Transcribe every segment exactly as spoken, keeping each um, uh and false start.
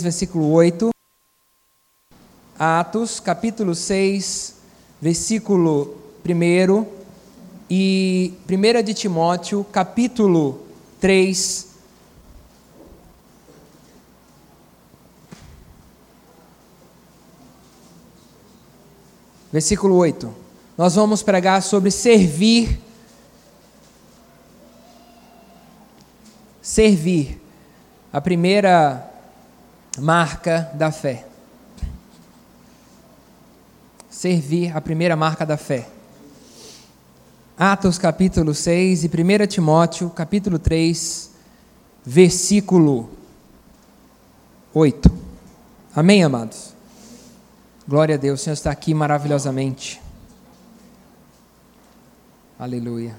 versículo oito. Atos, capítulo seis, versículo um. E primeira de Timóteo, capítulo três, versículo oito. Nós vamos pregar sobre servir. Servir, a primeira marca da fé. Servir, a primeira marca da fé. Atos capítulo seis e primeira Timóteo capítulo três, versículo oito. Amém, amados? Glória a Deus, o Senhor está aqui maravilhosamente. Aleluia.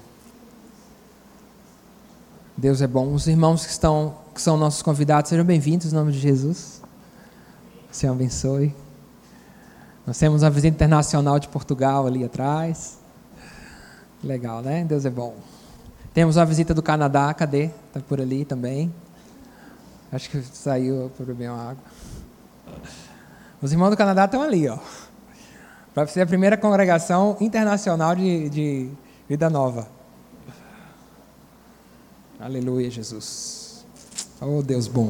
Deus é bom. Os irmãos que, estão, que são nossos convidados, sejam bem-vindos em nome de Jesus. O Senhor abençoe. Nós temos uma visita internacional de Portugal ali atrás. Legal, né? Deus é bom. Temos uma visita do Canadá, cadê? Está por ali também. Acho que saiu para beber uma água. Os irmãos do Canadá estão ali, ó. Para ser a primeira congregação internacional de, de Vida Nova. Aleluia, Jesus. Oh, Deus bom.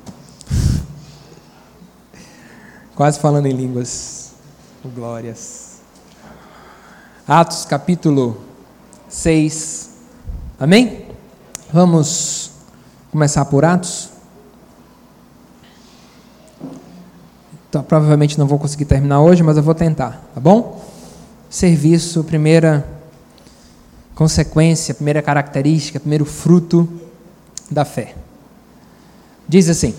Quase falando em línguas. Oh, glórias. Atos capítulo seis. Amém? Vamos começar por Atos. Então, provavelmente não vou conseguir terminar hoje, mas eu vou tentar, tá bom? Serviço, primeira consequência, primeira característica, primeiro fruto da fé. Diz assim: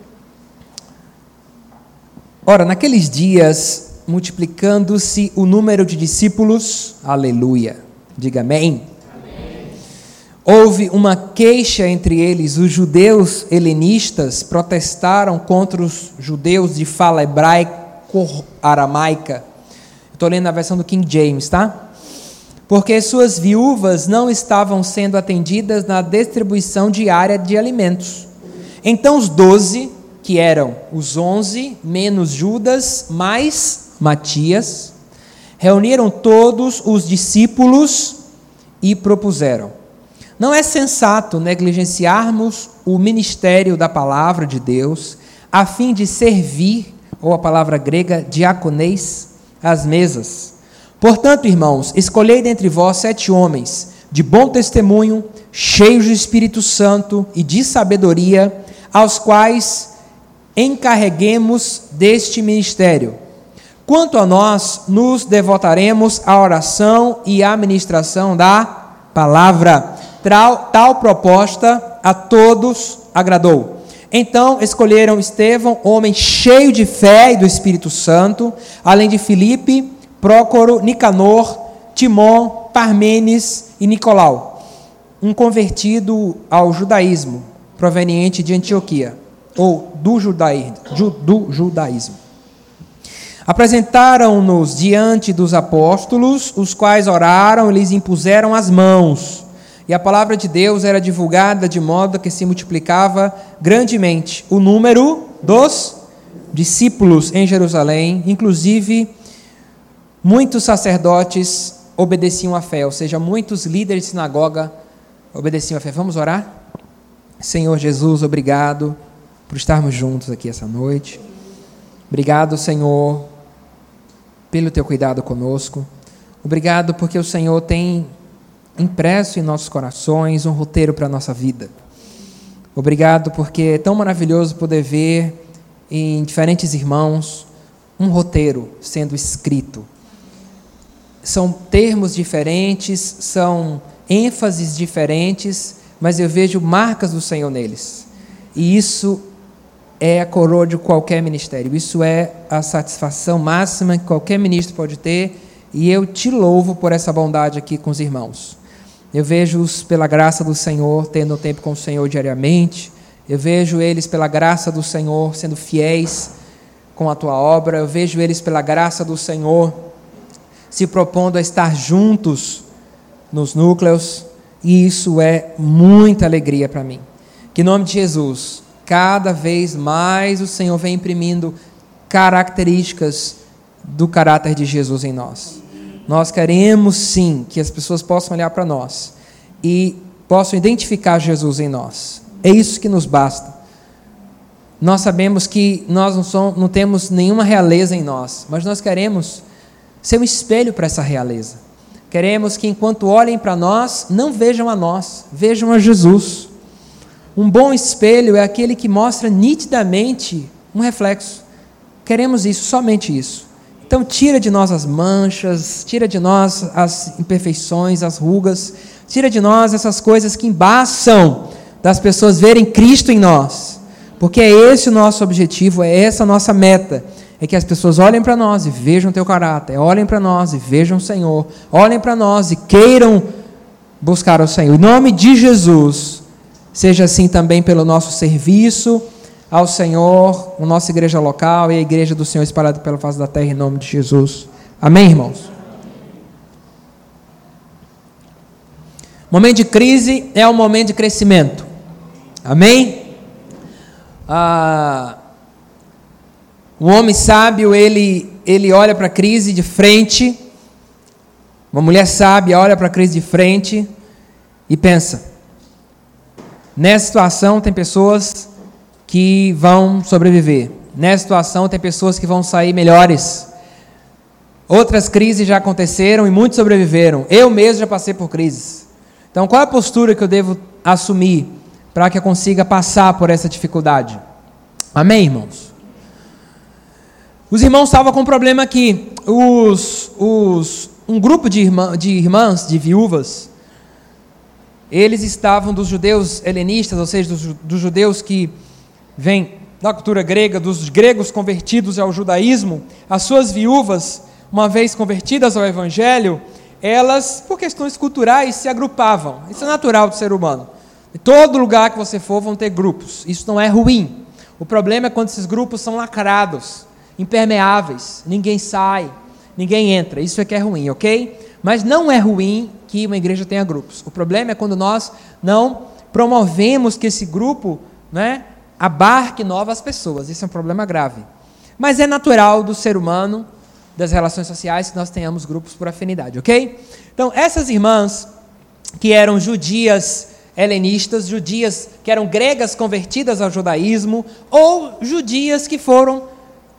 ora, naqueles dias, multiplicando-se o número de discípulos, aleluia, diga amém. Amém. Houve uma queixa entre eles. Os judeus helenistas protestaram contra os judeus de fala hebraico-aramaica. Estou lendo a versão do King James, tá? Porque suas viúvas não estavam sendo atendidas na distribuição diária de alimentos. Então os doze, que eram os onze, menos Judas, mais Matias, reuniram todos os discípulos e propuseram: não é sensato negligenciarmos o ministério da palavra de Deus, a fim de servir, ou a palavra grega diaconês, às mesas. Portanto, irmãos, escolhei dentre vós sete homens de bom testemunho, cheios do Espírito Santo e de sabedoria, aos quais encarreguemos deste ministério. Quanto a nós, nos devotaremos à oração e à ministração da palavra. Tal, tal proposta a todos agradou. Então escolheram Estevão, homem cheio de fé e do Espírito Santo, além de Filipe, Prócoro, Nicanor, Timon, Parmenes e Nicolau, um convertido ao judaísmo, proveniente de Antioquia, ou do judaísmo. Do judaísmo. Apresentaram-nos diante dos apóstolos, os quais oraram e lhes impuseram as mãos. E a palavra de Deus era divulgada de modo que se multiplicava grandemente o número dos discípulos em Jerusalém, inclusive muitos sacerdotes obedeciam à fé, ou seja, muitos líderes de sinagoga obedeciam à fé. Vamos orar? Senhor Jesus, obrigado por estarmos juntos aqui essa noite. Obrigado, Senhor, pelo teu cuidado conosco. Obrigado porque o Senhor tem impresso em nossos corações um roteiro para a nossa vida. Obrigado porque é tão maravilhoso poder ver em diferentes irmãos um roteiro sendo escrito. São termos diferentes, são ênfases diferentes, mas eu vejo marcas do Senhor neles. E isso é a coroa de qualquer ministério. Isso é a satisfação máxima que qualquer ministro pode ter. E eu te louvo por essa bondade aqui com os irmãos. Eu vejo-os pela graça do Senhor, tendo tempo com o Senhor diariamente. Eu vejo eles pela graça do Senhor, sendo fiéis com a tua obra. Eu vejo eles pela graça do Senhor, se propondo a estar juntos nos núcleos. E isso é muita alegria para mim. Que em nome de Jesus, cada vez mais o Senhor vem imprimindo características do caráter de Jesus em nós. Nós queremos sim que as pessoas possam olhar para nós e possam identificar Jesus em nós. É isso que nos basta. Nós sabemos que nós não, somos, não temos nenhuma realeza em nós, mas nós queremos ser um espelho para essa realeza. Queremos que enquanto olhem para nós, não vejam a nós, vejam a Jesus. Um bom espelho é aquele que mostra nitidamente um reflexo. Queremos isso, somente isso. Então tira de nós as manchas, tira de nós as imperfeições, as rugas, tira de nós essas coisas que embaçam das pessoas verem Cristo em nós. Porque é esse o nosso objetivo, é essa a nossa meta. É que as pessoas olhem para nós e vejam o teu caráter, olhem para nós e vejam o Senhor, olhem para nós e queiram buscar o Senhor. Em nome de Jesus, seja assim também pelo nosso serviço ao Senhor, a nossa igreja local e a igreja do Senhor espalhada pela face da terra, em nome de Jesus. Amém, irmãos? Momento de crise é um momento de crescimento. Amém? Ah... O homem sábio, ele, ele olha para a crise de frente, uma mulher sábia olha para a crise de frente e pensa, nessa situação tem pessoas que vão sobreviver, nessa situação tem pessoas que vão sair melhores, outras crises já aconteceram e muitos sobreviveram, eu mesmo já passei por crises, então qual é a postura que eu devo assumir para que eu consiga passar por essa dificuldade? Amém, irmãos? Os irmãos estavam com um problema aqui. Os, os, um grupo de, irmã, de irmãs, de viúvas, eles estavam dos judeus helenistas, ou seja, dos, dos judeus que vêm da cultura grega, dos gregos convertidos ao judaísmo. As suas viúvas, uma vez convertidas ao evangelho, elas, por questões culturais, se agrupavam. Isso é natural do ser humano. Em todo lugar que você for, vão ter grupos. Isso não é ruim. O problema é quando esses grupos são lacrados, impermeáveis, ninguém sai, ninguém entra, isso é que é ruim, ok? Mas não é ruim que uma igreja tenha grupos, o problema é quando nós não promovemos que esse grupo, né, abarque novas pessoas, isso é um problema grave, mas é natural do ser humano, das relações sociais, que nós tenhamos grupos por afinidade, ok? Então essas irmãs, que eram judias helenistas, judias que eram gregas convertidas ao judaísmo, ou judias que foram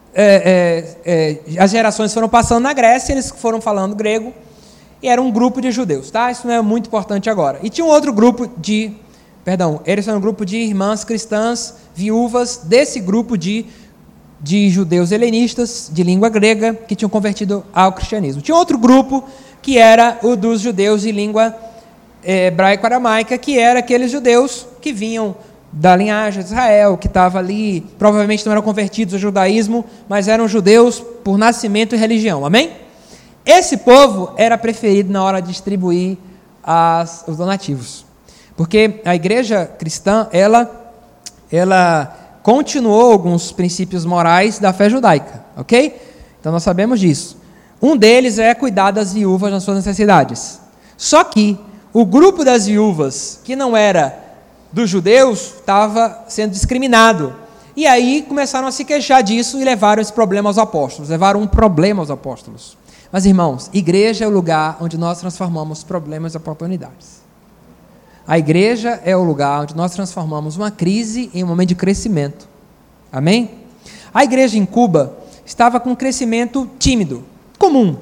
É, é, é, as gerações foram passando na Grécia, eles foram falando grego, e era um grupo de judeus, tá? Isso não é muito importante agora. E tinha um outro grupo de, perdão, eles eram um grupo de irmãs cristãs, viúvas, desse grupo de, de judeus helenistas, de língua grega, que tinham convertido ao cristianismo. Tinha outro grupo, que era o dos judeus de língua é, hebraico-aramaica, que era aqueles judeus que vinham da linhagem de Israel, que estava ali, provavelmente não eram convertidos ao judaísmo, mas eram judeus por nascimento e religião, amém? Esse povo era preferido na hora de distribuir as, os donativos, porque a igreja cristã, ela, ela continuou alguns princípios morais da fé judaica, ok? Então nós sabemos disso. Um deles é cuidar das viúvas nas suas necessidades, só que o grupo das viúvas, que não era dos judeus, estava sendo discriminado. E aí começaram a se queixar disso e levaram esse problema aos apóstolos. Levaram um problema aos apóstolos. Mas, irmãos, igreja é o lugar onde nós transformamos problemas em oportunidades. A igreja é o lugar onde nós transformamos uma crise em um momento de crescimento. Amém? A igreja em Cuba estava com um crescimento tímido, comum.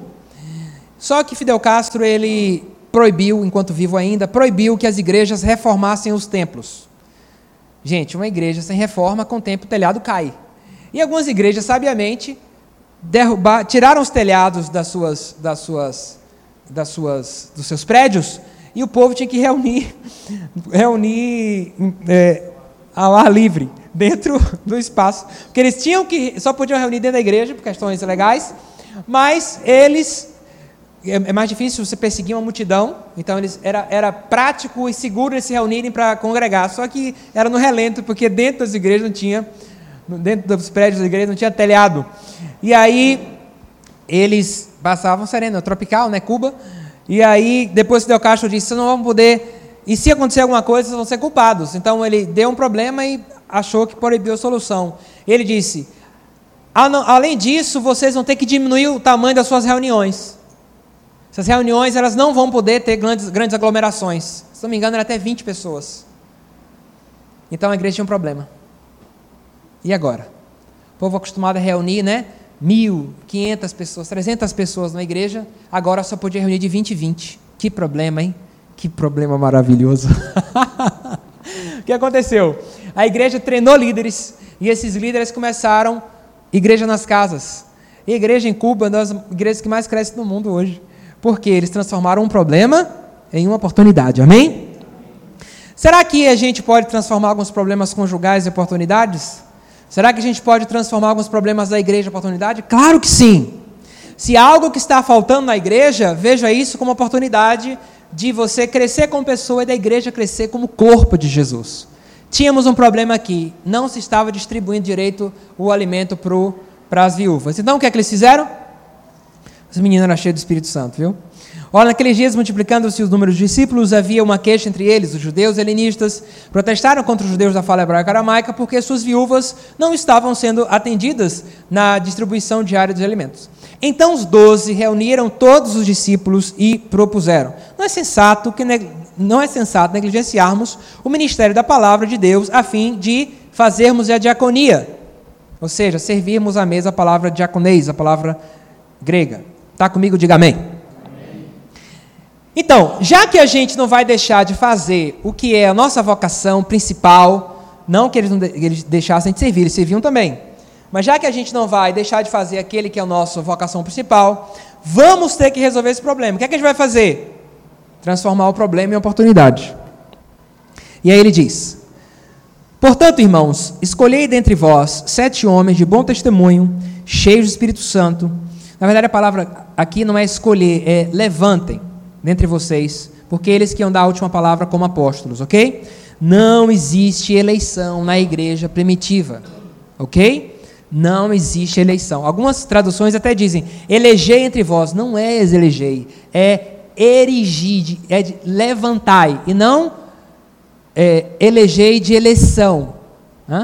Só que Fidel Castro, ele proibiu, enquanto vivo ainda, proibiu que as igrejas reformassem os templos. Gente, uma igreja sem reforma, com o tempo o telhado cai. E algumas igrejas, sabiamente, derrubar, tiraram os telhados das suas, das suas, das suas, dos seus prédios, e o povo tinha que reunir, reunir é, ao ar livre, dentro do espaço. Porque eles tinham que, só podiam reunir dentro da igreja, por questões legais, mas eles... É mais difícil você perseguir uma multidão, então eles, era, era prático e seguro eles se reunirem para congregar, só que era no relento, porque dentro das igrejas não tinha, dentro dos prédios das igrejas não tinha telhado. E aí eles passavam sereno, tropical, né, Cuba, e aí depois Fidel Castro disse, vocês não vão poder, e se acontecer alguma coisa, vocês vão ser culpados. Então ele deu um problema e achou que proibiu a solução. Ele disse, além disso, vocês vão ter que diminuir o tamanho das suas reuniões. Essas reuniões, elas não vão poder ter grandes, grandes aglomerações. Se não me engano, era até vinte pessoas. Então a igreja tinha um problema. E agora? O povo acostumado a reunir, né? Mil, quinhentas pessoas, trezentas pessoas na igreja, agora só podia reunir de vinte em vinte. Que problema, hein? Que problema maravilhoso. O que aconteceu? A igreja treinou líderes, e esses líderes começaram igreja nas casas. E a igreja em Cuba é uma das igrejas que mais cresce no mundo hoje. Porque eles transformaram um problema em uma oportunidade. Amém? Será que a gente pode transformar alguns problemas conjugais em oportunidades? Será que a gente pode transformar alguns problemas da igreja em oportunidade? Claro que sim. Se há algo que está faltando na igreja, veja isso como oportunidade de você crescer como pessoa e da igreja crescer como corpo de Jesus. Tínhamos um problema aqui, não se estava distribuindo direito o alimento para as viúvas. Então o que é que eles fizeram? Os meninos eram cheios do Espírito Santo, viu? Ora, naqueles dias, multiplicando-se os números de discípulos, havia uma queixa entre eles, os judeus helenistas protestaram contra os judeus da fala hebraica aramaica porque suas viúvas não estavam sendo atendidas na distribuição diária dos alimentos. Então os doze reuniram todos os discípulos e propuseram: não é sensato que não é sensato negligenciarmos o ministério da palavra de Deus a fim de fazermos a diaconia, ou seja, servirmos à mesa, a palavra diaconês, a palavra grega. Está comigo? Diga amém. Amém. Então, já que a gente não vai deixar de fazer o que é a nossa vocação principal, não que eles, não de, eles deixassem de servir, eles serviam também, mas já que a gente não vai deixar de fazer aquele que é a nossa vocação principal, vamos ter que resolver esse problema. O que é que a gente vai fazer? Transformar o problema em oportunidade. E aí ele diz: portanto, irmãos, escolhei dentre vós sete homens de bom testemunho, cheios do Espírito Santo. Na verdade, a palavra aqui não é escolher, é levantem dentre vocês, porque eles que iam dar a última palavra como apóstolos, ok? Não existe eleição na igreja primitiva, ok? Não existe eleição. Algumas traduções até dizem, elegei entre vós. Não é elegei, é erigir, é de levantai, e não é, elegei de eleição. Hã?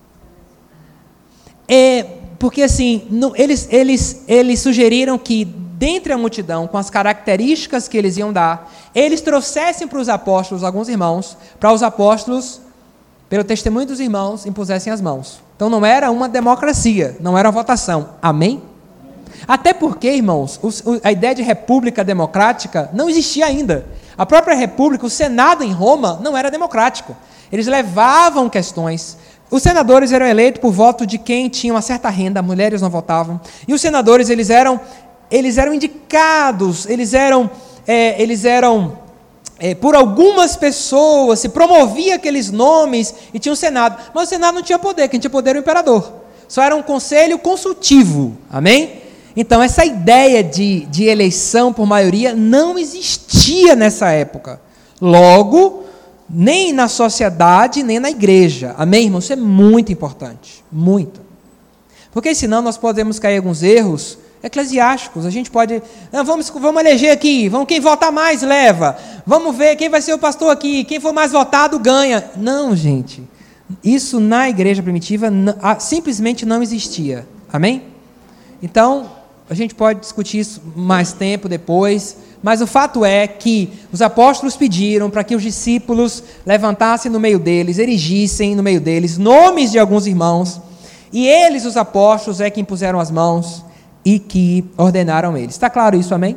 É... Porque assim, não, eles, eles, eles sugeriram que, dentre a multidão, com as características que eles iam dar, eles trouxessem para os apóstolos alguns irmãos, para os apóstolos, pelo testemunho dos irmãos, impusessem as mãos. Então não era uma democracia, não era uma votação. Amém? Até porque, irmãos, os, a ideia de república democrática não existia ainda. A própria república, o Senado em Roma, não era democrático. Eles levavam questões. Os senadores eram eleitos por voto de quem tinha uma certa renda, mulheres não votavam. E os senadores, eles eram, eles eram indicados, eles eram, é, eles eram é, por algumas pessoas, se promovia aqueles nomes e tinha o Senado. Mas o Senado não tinha poder, quem tinha poder era o imperador. Só era um conselho consultivo, amém? Então, essa ideia de, de eleição por maioria não existia nessa época. Logo, nem na sociedade, nem na igreja. Amém, irmão? Isso é muito importante. Muito. Porque senão nós podemos cair em alguns erros eclesiásticos. A gente pode... Não, vamos, vamos eleger aqui. Vamos, quem votar mais, leva. Vamos ver quem vai ser o pastor aqui. Quem for mais votado, ganha. Não, gente. Isso na igreja primitiva não, simplesmente não existia. Amém? Então, a gente pode discutir isso mais tempo depois... Mas o fato é que os apóstolos pediram para que os discípulos levantassem no meio deles, erigissem no meio deles nomes de alguns irmãos, e eles, os apóstolos, é que impuseram as mãos e que ordenaram eles. Está claro isso, amém?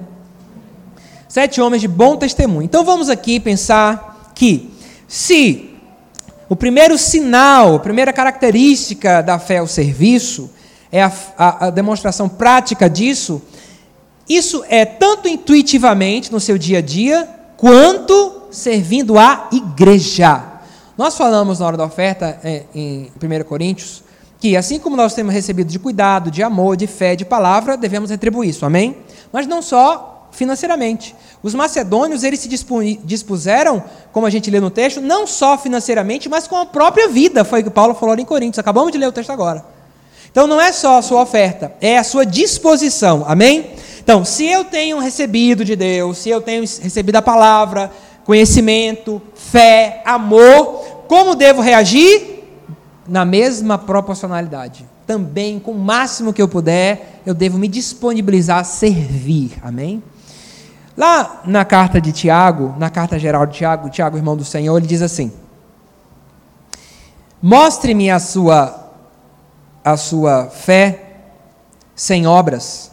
Sete homens de bom testemunho. Então vamos aqui pensar que se o primeiro sinal, a primeira característica da fé é o serviço, é a, a, a demonstração prática disso. Isso é tanto intuitivamente no seu dia a dia, quanto servindo a igreja. Nós falamos na hora da oferta, é, em primeira Coríntios, que assim como nós temos recebido de cuidado, de amor, de fé, de palavra, devemos retribuir isso, amém? Mas não só financeiramente. Os macedônios, eles se dispuseram, como a gente lê no texto, não só financeiramente, mas com a própria vida, foi o que Paulo falou em Coríntios. Acabamos de ler o texto agora. Então não é só a sua oferta, é a sua disposição, amém? Então, se eu tenho recebido de Deus, se eu tenho recebido a palavra, conhecimento, fé, amor, como devo reagir? na mesma proporcionalidade. Também, com o máximo que eu puder, eu devo me disponibilizar a servir. Amém? Lá na carta de Tiago, na carta geral de Tiago, Tiago, irmão do Senhor, ele diz assim: mostre-me a sua, a sua fé sem obras.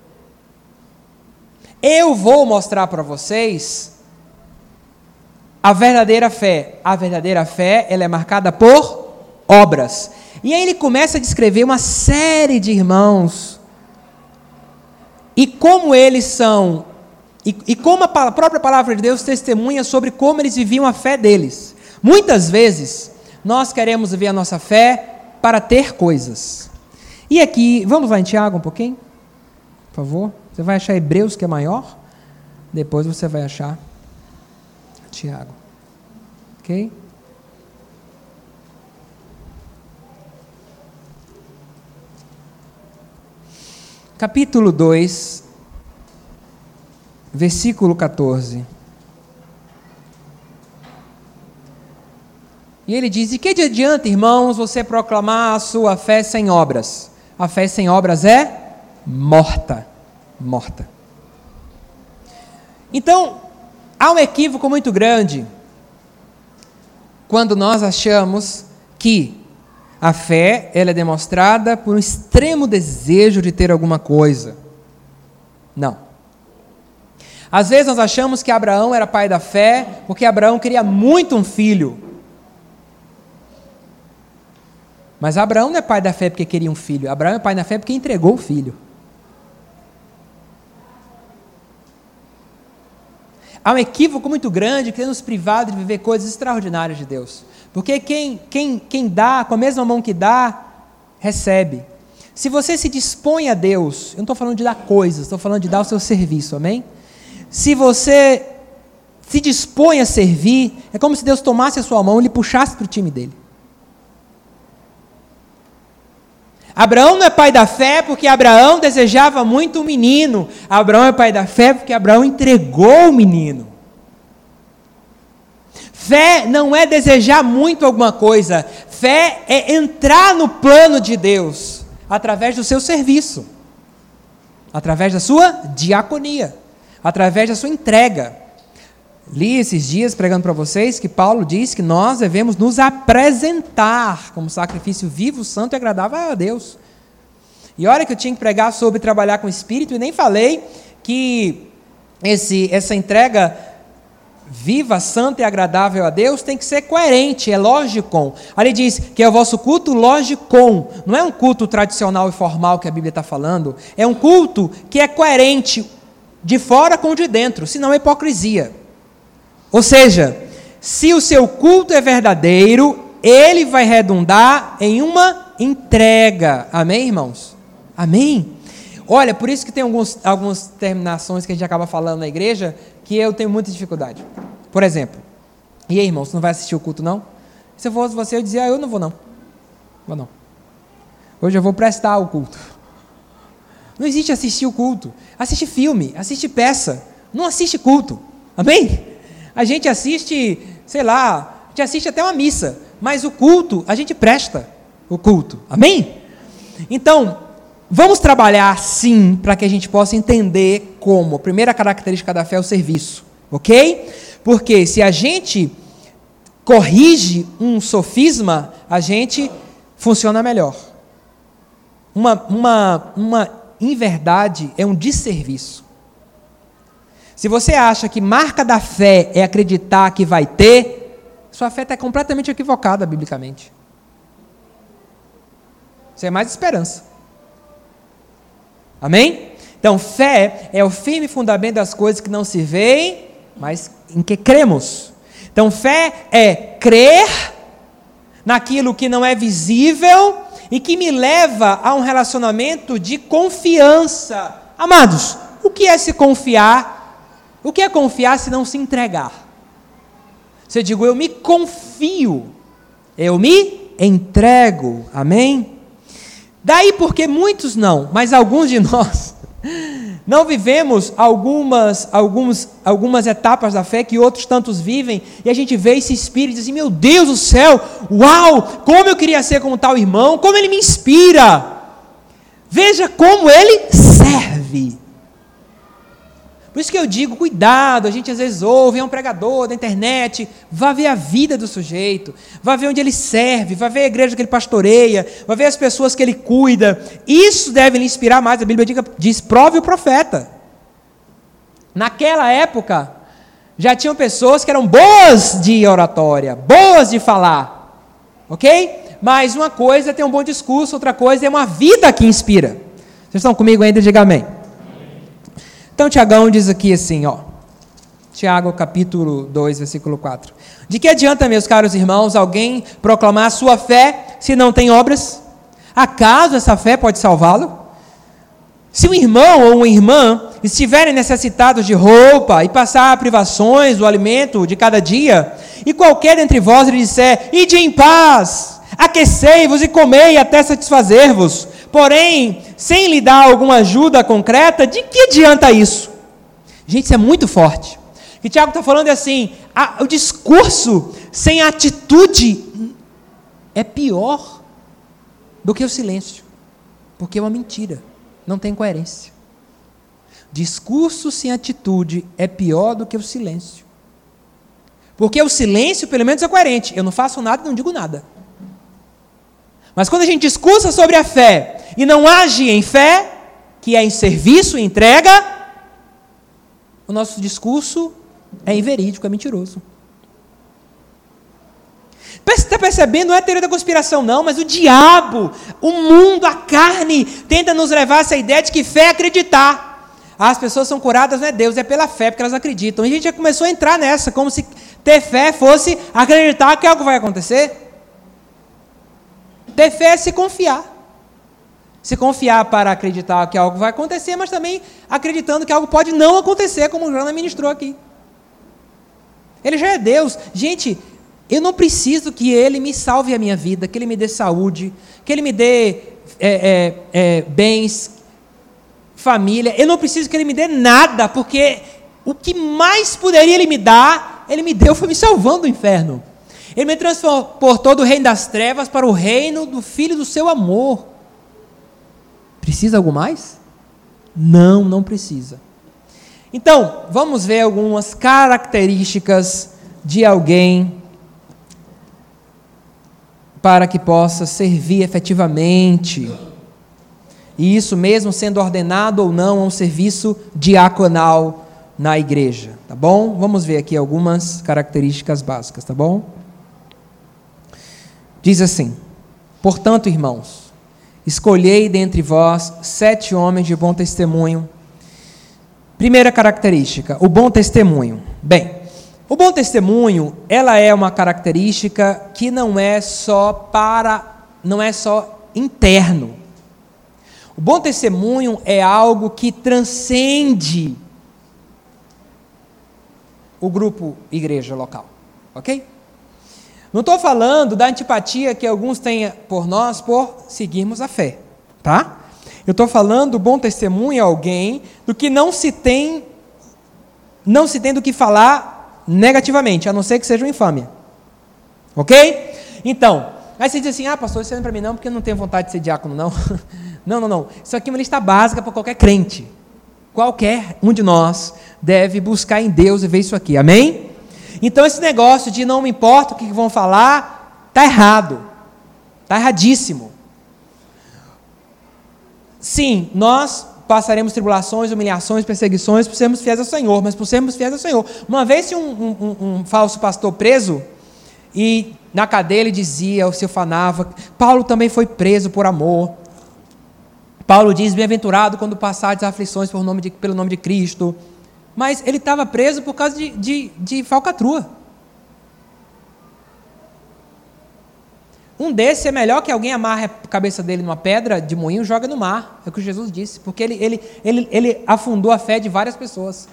Eu vou mostrar para vocês a verdadeira fé. A verdadeira fé, ela é marcada por obras. E aí ele começa a descrever uma série de irmãos e como eles são, e, e como a própria palavra de Deus testemunha sobre como eles viviam a fé deles. Muitas vezes, nós queremos viver a nossa fé para ter coisas. E aqui, vamos lá em Tiago um pouquinho, por favor. Você vai achar Hebreus, que é maior, depois você vai achar Tiago. Ok? Capítulo dois, versículo catorze. E ele diz: e que de adianta, irmãos, você proclamar a sua fé sem obras? A fé sem obras é morta. Morta. Então, há um equívoco muito grande quando nós achamos que a fé, ela é demonstrada por um extremo desejo de ter alguma coisa. Não. Às vezes nós achamos que Abraão era pai da fé porque Abraão queria muito um filho. Mas Abraão não é pai da fé porque queria um filho. Abraão é pai da fé porque entregou o filho. Há um equívoco muito grande que tem nos privado de viver coisas extraordinárias de Deus. Porque quem, quem, quem dá, com a mesma mão que dá, recebe. Se você se dispõe a Deus, eu não estou falando de dar coisas, estou falando de dar o seu serviço, amém? Se você se dispõe a servir, é como se Deus tomasse a sua mão e lhe puxasse para o time dele. Abraão não é pai da fé porque Abraão desejava muito um menino. Abraão é pai da fé porque Abraão entregou o menino. Fé não é desejar muito alguma coisa. Fé é entrar no plano de Deus através do seu serviço, através da sua diaconia, através da sua entrega. Li esses dias pregando para vocês que Paulo diz que nós devemos nos apresentar como sacrifício vivo, santo e agradável a Deus. E olha que eu tinha que pregar sobre trabalhar com o Espírito e nem falei que esse, essa entrega viva, santa e agradável a Deus tem que ser coerente, é lógico. Ali diz que é o vosso culto lógico, não é um culto tradicional e formal que a Bíblia está falando, é um culto que é coerente de fora com o de dentro, senão é hipocrisia. Ou seja, se o seu culto é verdadeiro, ele vai redundar em uma entrega. Amém, irmãos? Amém? Olha, por isso que tem alguns, algumas terminações que a gente acaba falando na igreja que eu tenho muita dificuldade. Por exemplo, e aí, irmão, você não vai assistir o culto, não? Se eu fosse você, eu dizia, ah, eu não vou, não. Vou, não. Hoje eu vou prestar o culto. Não existe assistir o culto. Assiste filme, assiste peça. Não assiste culto. Amém? A gente assiste, sei lá, a gente assiste até uma missa, mas o culto, a gente presta o culto. Amém? Então, vamos trabalhar sim, para que a gente possa entender como. A primeira característica da fé é o serviço, ok? Porque se a gente corrige um sofisma, a gente funciona melhor. Uma, uma, uma inverdade é um desserviço. Se você acha que marca da fé é acreditar que vai ter, sua fé está completamente equivocada biblicamente. Isso é mais esperança. Amém? Então, fé é o firme fundamento das coisas que não se veem, mas em que cremos. Então, fé é crer naquilo que não é visível e que me leva a um relacionamento de confiança. Amados, o que é se confiar? O que é confiar se não se entregar? Se eu digo, eu me confio, eu me entrego, amém? Daí porque muitos não, mas alguns de nós Não vivemos algumas, algumas, algumas etapas da fé que outros tantos vivem, e a gente vê esse espírito e diz assim, meu Deus do céu, uau, como eu queria ser como tal irmão, como ele me inspira. Veja como ele serve. Por isso que eu digo, cuidado, a gente às vezes ouve, é um pregador da internet, vá ver a vida do sujeito, vá ver onde ele serve, vá ver a igreja que ele pastoreia, vá ver as pessoas que ele cuida. Isso deve lhe inspirar mais. A Bíblia diz, prove o profeta. Naquela época, já tinham pessoas que eram boas de oratória, boas de falar, ok? Mas uma coisa é ter um bom discurso, outra coisa é uma vida que inspira. Vocês estão comigo ainda? Diga amém. Então, Tiagão diz aqui assim, ó, Tiago capítulo dois, versículo quatro. De que adianta, meus caros irmãos, alguém proclamar a sua fé se não tem obras? Acaso essa fé pode salvá-lo? Se um irmão ou uma irmã estiverem necessitados de roupa e passar privações do alimento de cada dia, e qualquer dentre vós lhe disser, ide em paz, aquecei-vos e comei até satisfazer-vos, porém, sem lhe dar alguma ajuda concreta, de que adianta isso? Gente, isso é muito forte. O que o Tiago está falando é assim, a, o discurso sem atitude é pior do que o silêncio, porque é uma mentira, não tem coerência. Discurso sem atitude é pior do que o silêncio, porque o silêncio pelo menos é coerente, eu não faço nada e não digo nada. Mas quando a gente discursa sobre a fé e não age em fé, que é em serviço e entrega, o nosso discurso é inverídico, é mentiroso. Está percebendo? Não é teoria da conspiração não, mas o diabo, o mundo, a carne, tenta nos levar a essa ideia de que fé é acreditar. Ah, as pessoas são curadas, não é Deus, é pela fé, porque elas acreditam. E a gente já começou a entrar nessa, como se ter fé fosse acreditar que algo vai acontecer. Ter fé é se confiar. Se confiar para acreditar que algo vai acontecer, mas também acreditando que algo pode não acontecer, como o Jana ministrou aqui. Ele já é Deus. Gente, eu não preciso que Ele me salve a minha vida, que Ele me dê saúde, que Ele me dê é, é, é, bens, família. Eu não preciso que Ele me dê nada, porque o que mais poderia Ele me dar, Ele me deu, foi me salvando do inferno. Ele me transportou do reino das trevas para o reino do Filho do seu amor. Precisa algo mais? Não, não precisa. Então, vamos ver algumas características de alguém para que possa servir efetivamente. E isso mesmo sendo ordenado ou não a um serviço diaconal na igreja, tá bom? Vamos ver aqui algumas características básicas, tá bom? Diz assim, portanto, irmãos, escolhei dentre vós sete homens de bom testemunho. Primeira característica, o bom testemunho. Bem, o bom testemunho, ela é uma característica que não é só para, não é só interno. O bom testemunho é algo que transcende o grupo igreja local, ok? Não estou falando da antipatia que alguns têm por nós por seguirmos a fé, tá? Eu estou falando do bom testemunho a alguém do que não se tem, não se tem do que falar negativamente, a não ser que seja uma infâmia, ok? Então, aí você diz assim, ah pastor, isso não é para mim não, porque eu não tenho vontade de ser diácono não. Não, não, não, isso aqui é uma lista básica para qualquer crente, qualquer um de nós deve buscar em Deus e ver isso aqui, amém? Então esse negócio de não me importa o que vão falar, está errado, está erradíssimo. Sim, nós passaremos tribulações, humilhações, perseguições por sermos fiéis ao Senhor, mas por sermos fiéis ao Senhor. Uma vez tinha um, um, um falso pastor preso, e na cadeia ele dizia, se ufanava, Paulo também foi preso por amor. Paulo diz, bem-aventurado quando passar as aflições por nome de, pelo nome de Cristo. Mas ele estava preso por causa de, de, de falcatrua. Um desses é melhor que alguém amarre a cabeça dele numa pedra de moinho e joga no mar. É o que Jesus disse. Porque ele, ele, ele, ele afundou a fé de várias pessoas.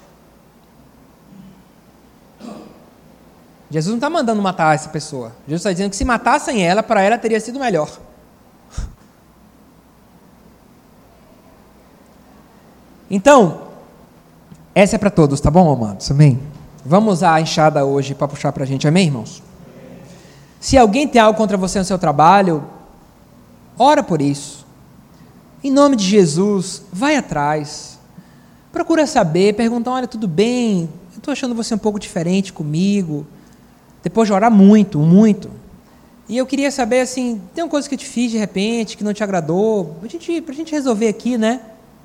Jesus não está mandando matar essa pessoa. Jesus está dizendo que se matassem ela, para ela teria sido melhor. Então, essa é para todos, tá bom, amados? Amém? Vamos à enxada hoje para puxar para a gente, amém, irmãos? Se alguém tem algo contra você no seu trabalho, ora por isso. Em nome de Jesus, vai atrás. Procura saber, perguntar, olha, tudo bem? Eu estou achando você um pouco diferente comigo. Depois de orar muito, muito. E eu queria saber, assim, tem uma coisa que eu te fiz de repente, que não te agradou, para gente, a gente resolver aqui, né?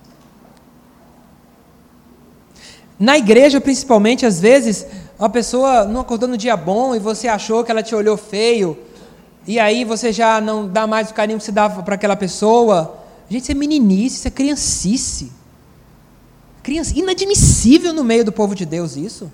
Na igreja, principalmente, às vezes, uma pessoa não acordou no dia bom e você achou que ela te olhou feio, e aí você já não dá mais o carinho que você dava para aquela pessoa. Gente, isso é meninice, isso é criancice. Criança, inadmissível no meio do povo de Deus isso.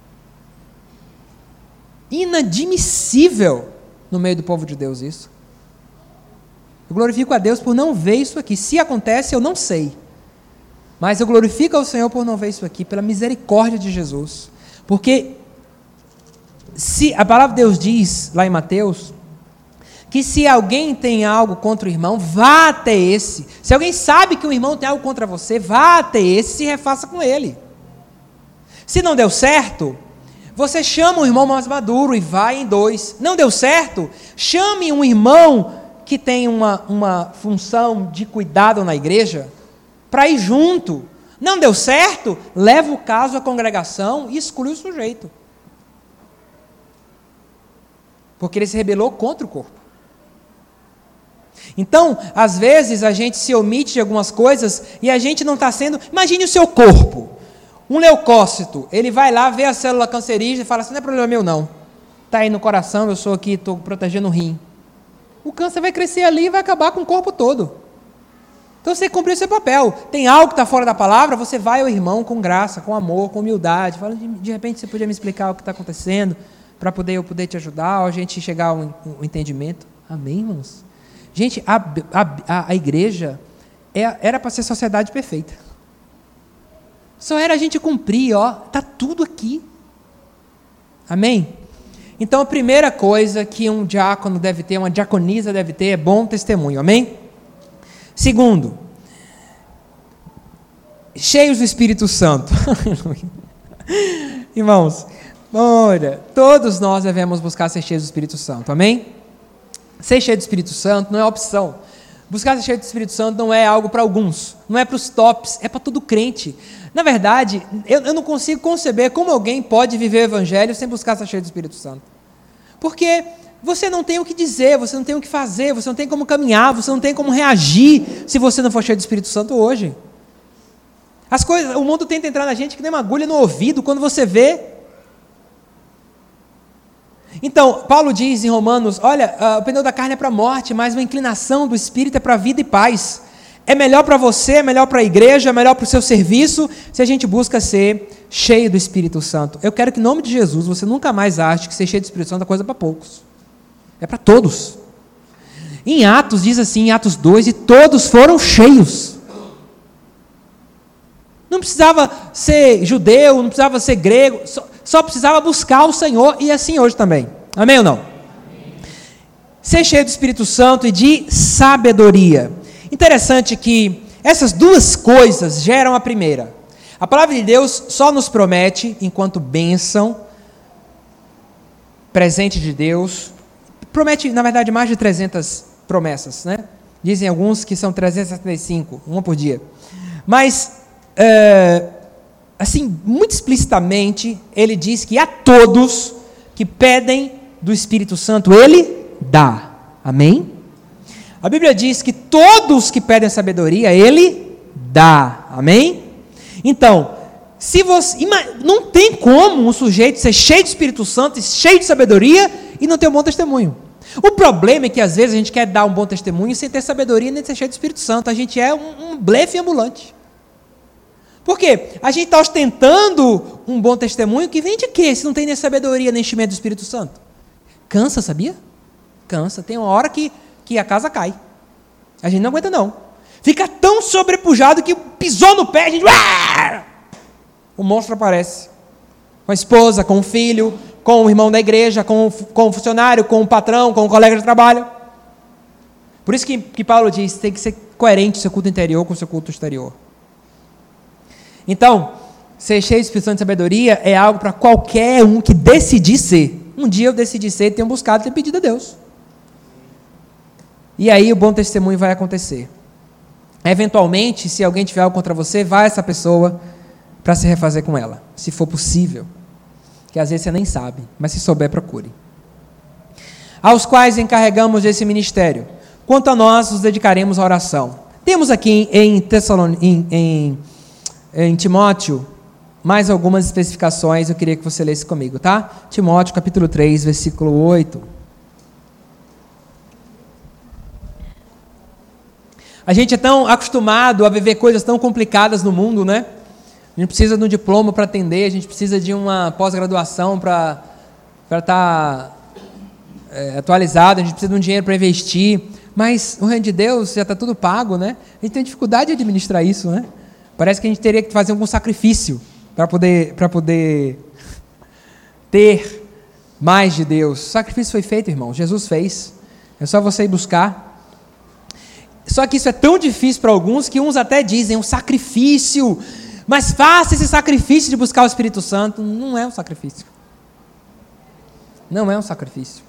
Inadmissível no meio do povo de Deus isso. Eu glorifico a Deus por não ver isso aqui. Se acontece, eu não sei. Mas eu glorifico ao Senhor por não ver isso aqui, pela misericórdia de Jesus. Porque se a palavra de Deus diz, lá em Mateus, que se alguém tem algo contra o irmão, vá até esse. Se alguém sabe que o irmão tem algo contra você, vá até esse e se refaça com ele. Se não deu certo, você chama um irmão mais maduro e vai em dois. Não deu certo? Chame um irmão que tem uma, uma função de cuidado na igreja para ir junto. Não deu certo? Leva o caso à congregação e exclui o sujeito. Porque ele se rebelou contra o corpo. Então, às vezes, a gente se omite de algumas coisas e a gente não está sendo... Imagine o seu corpo. Um leucócito, ele vai lá, vê a célula cancerígena e fala assim, não é problema meu não. Está aí no coração, eu sou aqui, estou protegendo o rim. O câncer vai crescer ali e vai acabar com o corpo todo. Então você cumpriu seu papel. Tem algo que está fora da palavra, você vai ao irmão com graça, com amor, com humildade. Fala, de, de repente você podia me explicar o que está acontecendo, para poder, eu poder te ajudar, ou a gente chegar a um, um entendimento. Amém, irmãos? Gente, a, a, a igreja é, era para ser sociedade perfeita. Só era a gente cumprir, ó, está tudo aqui. Amém? Então a primeira coisa que um diácono deve ter, uma diaconisa deve ter, é bom testemunho. Amém? Segundo, cheios do Espírito Santo. Irmãos, olha, todos nós devemos buscar ser cheios do Espírito Santo. Amém? Ser cheio do Espírito Santo não é opção. Buscar ser cheio do Espírito Santo não é algo para alguns, não é para os tops, é para todo crente. Na verdade, eu, eu não consigo conceber como alguém pode viver o Evangelho sem buscar ser cheio do Espírito Santo. Porque você não tem o que dizer, você não tem o que fazer, você não tem como caminhar, você não tem como reagir se você não for cheio do Espírito Santo hoje. As coisas, o mundo tenta entrar na gente que nem uma agulha no ouvido quando você vê. Então, Paulo diz em Romanos, olha, uh, o pneu da carne é para a morte, mas a inclinação do Espírito é para a vida e paz. É melhor para você, é melhor para a igreja, é melhor para o seu serviço, se a gente busca ser cheio do Espírito Santo. Eu quero que, em nome de Jesus, você nunca mais ache que ser cheio do Espírito Santo é coisa para poucos. É para todos. Em Atos, diz assim, em Atos dois, e todos foram cheios. Não precisava ser judeu, não precisava ser grego, só, só precisava buscar o Senhor, e assim hoje também. Amém ou não? Amém. Ser cheio do Espírito Santo e de sabedoria. Interessante que essas duas coisas geram a primeira. A palavra de Deus só nos promete, enquanto bênção, presente de Deus, promete, na verdade, mais de trezentas promessas, né? Dizem alguns que são trezentas e setenta e cinco, uma por dia. Mas, é, assim, muito explicitamente, ele diz que a todos que pedem do Espírito Santo, ele dá. Amém? A Bíblia diz que todos que pedem sabedoria, ele dá. Amém? Então, se você, não tem como um sujeito ser cheio de Espírito Santo e cheio de sabedoria e não ter um bom testemunho. O problema é que às vezes a gente quer dar um bom testemunho sem ter sabedoria nem ser cheio de Espírito Santo. A gente é um, um blefe ambulante. Por quê? A gente está ostentando um bom testemunho que vem de quê? Se não tem nem sabedoria nem enchimento do Espírito Santo. Cansa, sabia? Cansa. Tem uma hora que que a casa cai. A gente não aguenta não. Fica tão sobrepujado que pisou no pé, a gente... O monstro aparece. Com a esposa, com o filho, com o irmão da igreja, com o, com o funcionário, com o patrão, com o colega de trabalho. Por isso que, que Paulo diz, tem que ser coerente o seu culto interior com o seu culto exterior. Então, ser cheio de Espírito Santo de sabedoria é algo para qualquer um que decidir ser. Um dia eu decidi ser e tenho buscado e tenho pedido a Deus. E aí o bom testemunho vai acontecer. Eventualmente, se alguém tiver algo contra você, vai essa pessoa para se refazer com ela, se for possível. Que às vezes você nem sabe, mas se souber, procure. Aos quais encarregamos esse ministério. Quanto a nós, nos dedicaremos à oração. Temos aqui em, Tessalon... em, em, em Timóteo mais algumas especificações, eu queria que você lesse comigo, tá? Timóteo capítulo três, versículo oito. A gente é tão acostumado a viver coisas tão complicadas no mundo, né? A gente precisa de um diploma para atender, a gente precisa de uma pós-graduação para estar é, atualizado, a gente precisa de um dinheiro para investir, mas o reino de Deus já está tudo pago, né? A gente tem dificuldade de administrar isso, né? Parece que a gente teria que fazer algum sacrifício para poder, para poder ter mais de Deus. O sacrifício foi feito, irmão, Jesus fez, é só você ir buscar. Só que isso é tão difícil para alguns que uns até dizem um sacrifício, mas faça esse sacrifício de buscar o Espírito Santo. Não é um sacrifício. Não é um sacrifício.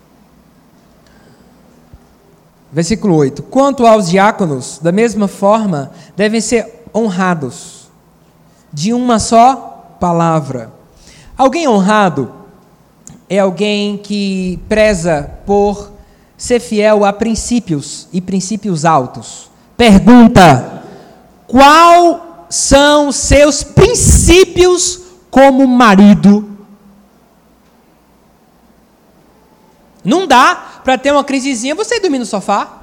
Versículo oito. Quanto aos diáconos, da mesma forma, devem ser honrados, de uma só palavra. Alguém honrado é alguém que preza por ser fiel a princípios e princípios altos. Pergunta: qual são seus princípios como marido? Não dá para ter uma crisezinha você dormir no sofá.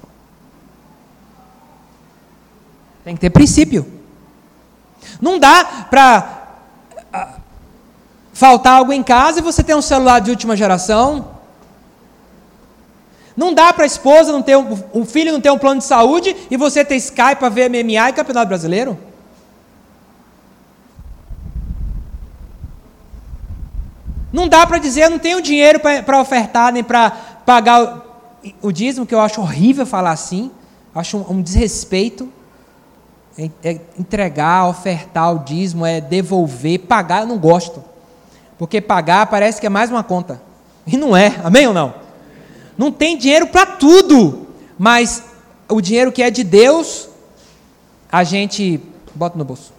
Tem que ter princípio. Não dá para uh, faltar algo em casa e você ter um celular de última geração. Não dá para a esposa não ter um, o filho não ter um plano de saúde e você ter Skype para ver M M A e Campeonato Brasileiro. Não dá para dizer, eu não tenho dinheiro para ofertar, nem para pagar o, o dízimo, que eu acho horrível falar assim, acho um, um desrespeito. É, é entregar, ofertar o dízimo, é devolver, pagar eu não gosto. Porque pagar parece que é mais uma conta. E não é, amém ou não? Não tem dinheiro para tudo, mas o dinheiro que é de Deus, a gente bota no bolso.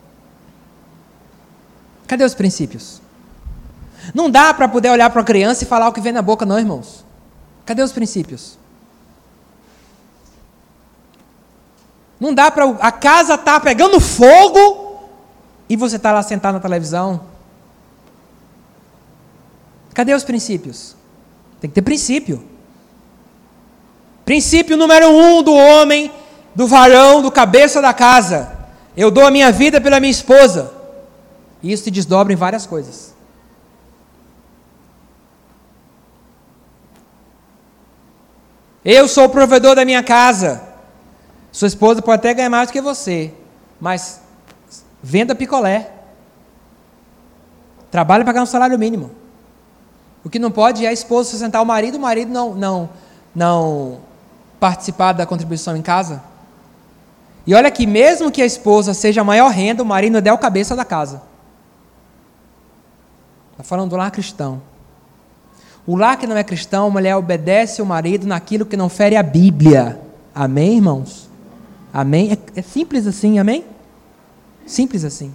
Cadê os princípios? Não dá para poder olhar para uma criança e falar o que vem na boca, não, irmãos. Cadê os princípios? Não dá para... A casa tá pegando fogo e você está lá sentado na televisão. Cadê os princípios? Tem que ter princípio. Princípio número um do homem, do varão, do cabeça da casa. Eu dou a minha vida pela minha esposa. E isso se desdobra em várias coisas. Eu sou o provedor da minha casa. Sua esposa pode até ganhar mais do que você, mas venda picolé. Trabalha para ganhar um salário mínimo. O que não pode é a esposa sustentar o marido, o marido não, não, não participar da contribuição em casa. E olha que mesmo que a esposa seja a maior renda, o marido ainda é o cabeça da casa. Está falando do lar cristão. O lar que não é cristão, a mulher obedece o marido naquilo que não fere a Bíblia. Amém, irmãos? Amém? É, é simples assim, amém? Simples assim.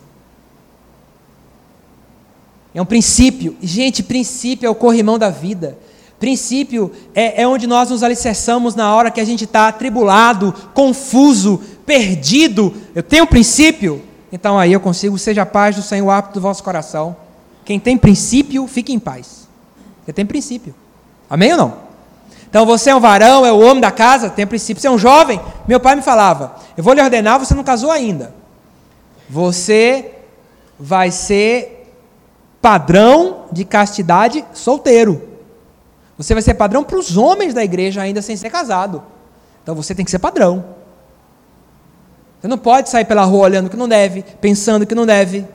É um princípio. Gente, princípio é o corrimão da vida. Princípio é, é onde nós nos alicerçamos na hora que a gente está atribulado, confuso, perdido. Eu tenho um princípio, então aí eu consigo, seja a paz do Senhor, o hábito do vosso coração. Quem tem princípio, fique em paz. Você tem princípio. Amém ou não? Então você é um varão, é o homem da casa, tem princípio. Você é um jovem, meu pai me falava, eu vou lhe ordenar, você não casou ainda. Você vai ser padrão de castidade solteiro. Você vai ser padrão para os homens da igreja ainda sem ser casado. Então você tem que ser padrão. Você não pode sair pela rua olhando que não deve, pensando que não deve.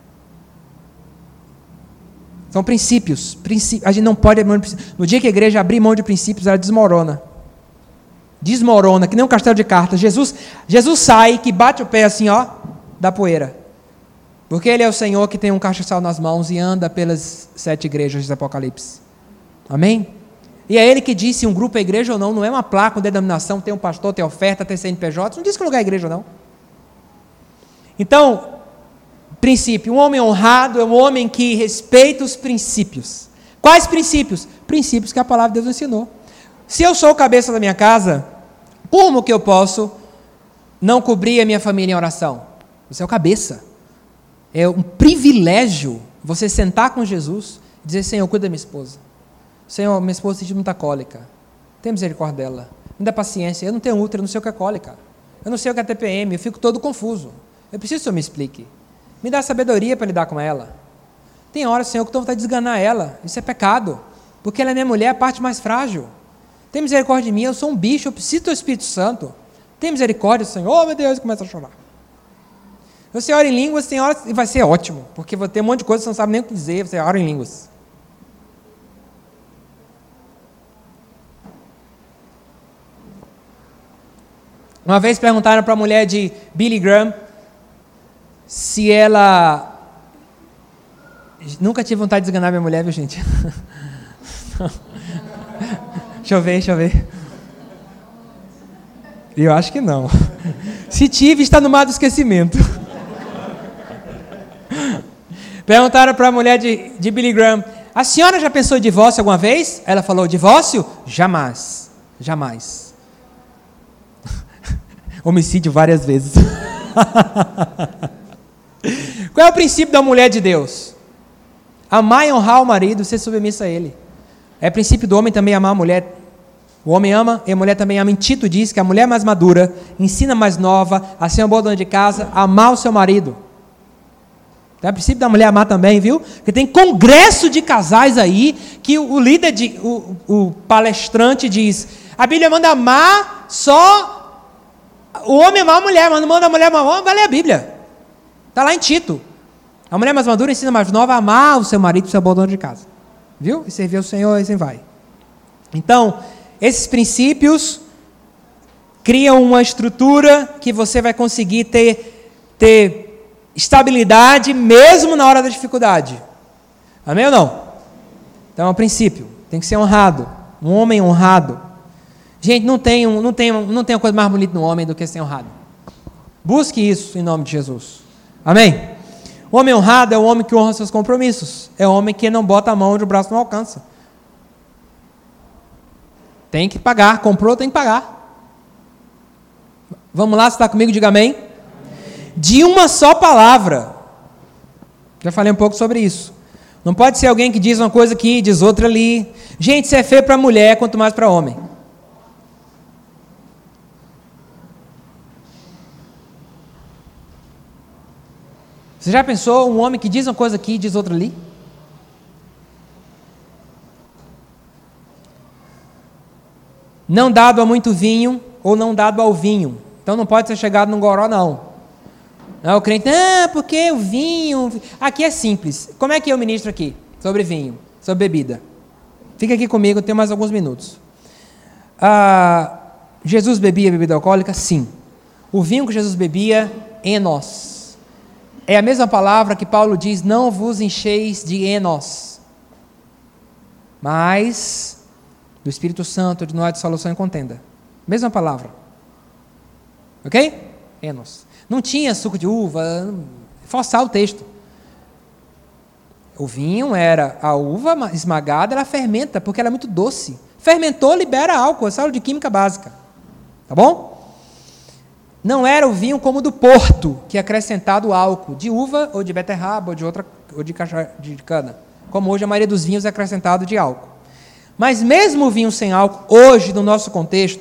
São princípios. Princípios. A gente não pode abrir mão de princípios. No dia que a igreja abrir mão de princípios, ela desmorona. Desmorona, que nem um castelo de cartas. Jesus, Jesus sai, que bate o pé assim, ó, da poeira. Porque Ele é o Senhor que tem um castiçal nas mãos e anda pelas sete igrejas de Apocalipse. Amém? E é Ele que diz se um grupo é igreja ou não, não é uma placa, uma denominação, tem um pastor, tem oferta, tem C N P J, não diz que lugar é igreja ou não. Então, princípio, um homem honrado é um homem que respeita os princípios. Quais princípios? Princípios que a palavra de Deus ensinou. Se eu sou o cabeça da minha casa, como que eu posso não cobrir a minha família em oração? Você é o cabeça. É um privilégio você sentar com Jesus e dizer: Senhor, cuida da minha esposa. Senhor, minha esposa sente muita cólica. Tem misericórdia dela. Me dá paciência. Eu não tenho útero, eu não sei o que é cólica. Eu não sei o que é T P M, eu fico todo confuso. Eu preciso que o Senhor me explique. Me dá sabedoria para lidar com ela. Tem horas, Senhor, que eu estou vontade de desganar ela. Isso é pecado. Porque ela é minha mulher, a parte mais frágil. Tem misericórdia de mim, eu sou um bicho, eu preciso do Espírito Santo. Tem misericórdia, Senhor. Oh, meu Deus, começa a chorar. Você ora em línguas, tem horas, e vai ser ótimo. Porque vai ter um monte de coisa que você não sabe nem o que dizer, você ora em línguas. Uma vez perguntaram para a mulher de Billy Graham se ela... Nunca tive vontade de desganar minha mulher, viu, gente? Deixa eu ver, deixa eu ver. Eu acho que não. Se tive, está no mar do esquecimento. Perguntaram para a mulher de, de Billy Graham: a senhora já pensou em divórcio alguma vez? Ela falou: divórcio? Jamais. Jamais. Homicídio várias vezes. Qual é o princípio da mulher de Deus? Amar e honrar o marido, ser submissa a ele. É princípio do homem também amar a mulher. O homem ama e a mulher também ama. Em Tito diz que a mulher mais madura ensina a mais nova a ser uma boa dona de casa, a amar o seu marido. Então é princípio da mulher amar também, viu? Porque tem congresso de casais aí que o, o líder, de, o, o palestrante diz: a Bíblia manda amar só o homem amar a mulher, mas não manda a mulher amar o homem. Vai ler a Bíblia. Está lá em Tito. A mulher mais madura ensina a mais nova a amar o seu marido, o seu bom dono de casa. Viu? E servir ao Senhor e assim vai. Então, esses princípios criam uma estrutura que você vai conseguir ter, ter estabilidade mesmo na hora da dificuldade. Amém ou não? Então é um princípio. Tem que ser honrado. Um homem honrado. Gente, não tem, um, não tem, um, não tem uma coisa mais bonita no homem do que ser honrado. Busque isso em nome de Jesus. Amém? O homem honrado é o homem que honra seus compromissos. É o homem que não bota a mão onde o braço não alcança. Tem que pagar. Comprou, tem que pagar. Vamos lá, você está comigo? Diga amém. De uma só palavra. Já falei um pouco sobre isso. Não pode ser alguém que diz uma coisa aqui, diz outra ali. Gente, isso é feio para mulher, quanto mais para homem. Você já pensou um homem que diz uma coisa aqui e diz outra ali? Não dado a muito vinho ou não dado ao vinho. Então não pode ser chegado num goró, não. Não, o crente, ah, porque o vinho... Aqui é simples. Como é que eu ministro aqui? Sobre vinho, sobre bebida. Fica aqui comigo, eu tenho mais alguns minutos. Ah, Jesus bebia bebida alcoólica? Sim. O vinho que Jesus bebia, enos. É a mesma palavra que Paulo diz: não vos encheis de enos, mas do Espírito Santo, de não há dissolução e contenda. Mesma palavra. Ok? Enos. Não tinha suco de uva, forçar o texto. O vinho era a uva esmagada, ela fermenta, porque ela é muito doce. Fermentou, libera álcool, é aula de química básica. Tá bom? Não era o vinho como o do Porto, que é acrescentado álcool, de uva, ou de beterraba, ou de outra, ou de, cacha, de cana. Como hoje a maioria dos vinhos é acrescentado de álcool. Mas mesmo o vinho sem álcool, hoje, no nosso contexto,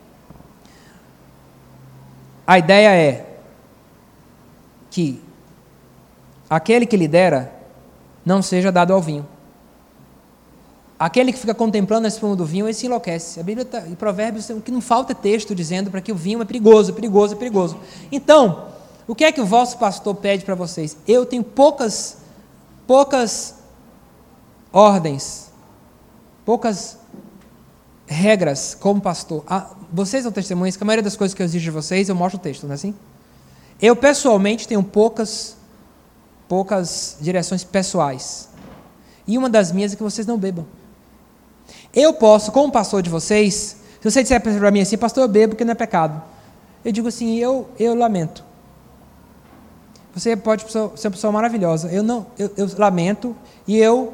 a ideia é que aquele que lidera não seja dado ao vinho. Aquele que fica contemplando a espuma do vinho, ele se enlouquece. A Bíblia tá, em Provérbios, o que não falta é texto dizendo para que o vinho é perigoso, perigoso, perigoso. Então, o que é que o vosso pastor pede para vocês? Eu tenho poucas, poucas ordens, poucas regras como pastor. Ah, vocês são testemunhas que a maioria das coisas que eu exijo de vocês, eu mostro o texto, não é assim? Eu, pessoalmente, tenho poucas poucas direções pessoais. E uma das minhas é que vocês não bebam. Eu posso, como pastor de vocês, se você disser para mim assim, pastor, eu bebo porque não é pecado. Eu digo assim, eu, eu lamento. Você pode ser uma pessoa maravilhosa. Eu não, eu, eu lamento e eu